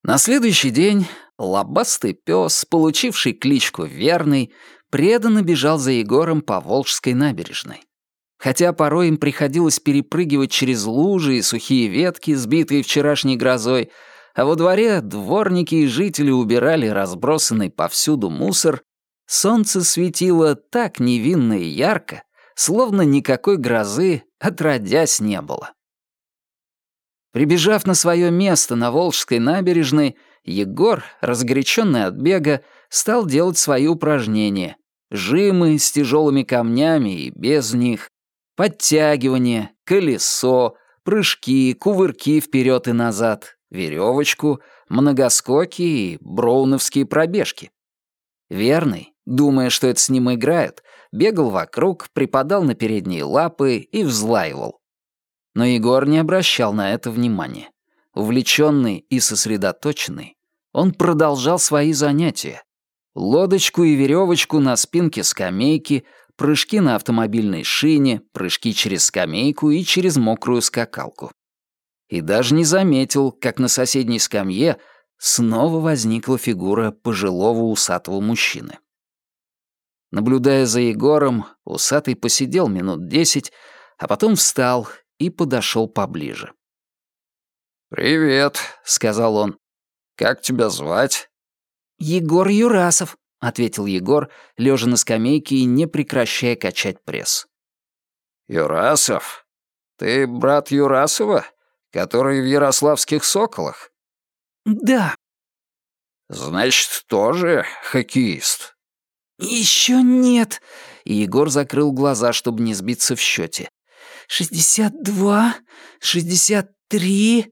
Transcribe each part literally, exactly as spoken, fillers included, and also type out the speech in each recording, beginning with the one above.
На следующий день лобастый пес, получивший кличку Верный, преданно бежал за Егором по Волжской набережной. Хотя порой им приходилось перепрыгивать через лужи и сухие ветки, сбитые вчерашней грозой, а во дворе дворники и жители убирали разбросанный повсюду мусор, солнце светило так невинно и ярко, словно никакой грозы отродясь не было. Прибежав на свое место на Волжской набережной, Егор, разгоряченный от бега, стал делать свои упражнения. Жимы с тяжелыми камнями и без них, подтягивания, колесо, прыжки, кувырки вперед и назад, веревочку, многоскоки и броуновские пробежки. Верный, думая, что это с ним играют, бегал вокруг, припадал на передние лапы и взлаивал. Но Егор не обращал на это внимания. Увлеченный и сосредоточенный, он продолжал свои занятия. Лодочку и веревочку на спинке скамейки, прыжки на автомобильной шине, прыжки через скамейку и через мокрую скакалку. И даже не заметил, как на соседней скамье снова возникла фигура пожилого усатого мужчины. Наблюдая за Егором, усатый посидел минут десять, а потом встал и подошел поближе. «Привет», — сказал он. «Как тебя звать?» «Егор Юрасов», — ответил Егор, лежа на скамейке и не прекращая качать пресс. «Юрасов? Ты брат Юрасова, который в Ярославских Соколах?» «Да». «Значит, тоже хоккеист?» «Еще нет», — и Егор закрыл глаза, чтобы не сбиться в счете. «Шестьдесят два, шестьдесят три...»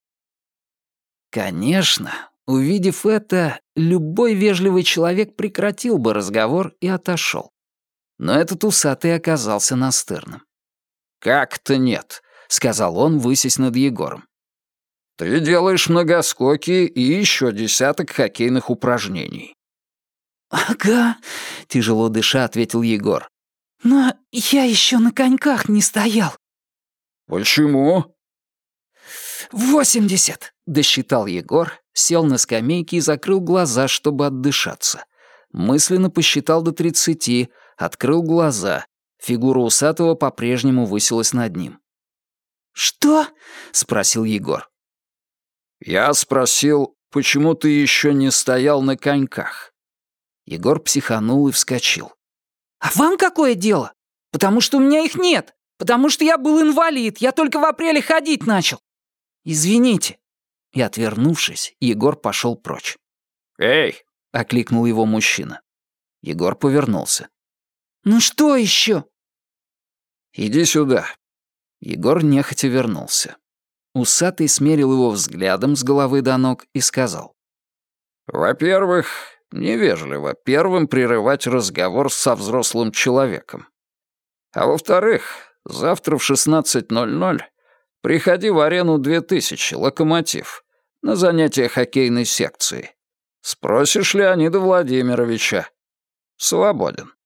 Конечно, увидев это, любой вежливый человек прекратил бы разговор и отошел. Но этот усатый оказался настырным. «Как-то нет», — сказал он, высясь над Егором. «Ты делаешь многоскоки и еще десяток хоккейных упражнений». «Ага», — тяжело дыша ответил Егор. «Но я еще на коньках не стоял». «Почему?» «Восемьдесят», — досчитал Егор, сел на скамейке и закрыл глаза, чтобы отдышаться. Мысленно посчитал до тридцати, открыл глаза. Фигура усатого по-прежнему высилась над ним. «Что?» — спросил Егор. «Я спросил, почему ты еще не стоял на коньках?» Егор психанул и вскочил. «А вам какое дело? Потому что у меня их нет. Потому что я был инвалид. Я только в апреле ходить начал. Извините». И, отвернувшись, Егор пошел прочь. «Эй!» — окликнул его мужчина. Егор повернулся. «Ну что еще?» «Иди сюда». Егор нехотя вернулся. Усатый смерил его взглядом с головы до ног и сказал. «Во-первых, невежливо первым прерывать разговор со взрослым человеком. А во-вторых, завтра в шестнадцать ноль ноль приходи в арену две тысячи, Локомотив, на занятия хоккейной секции. Спросишь Леонида Владимировича. Свободен».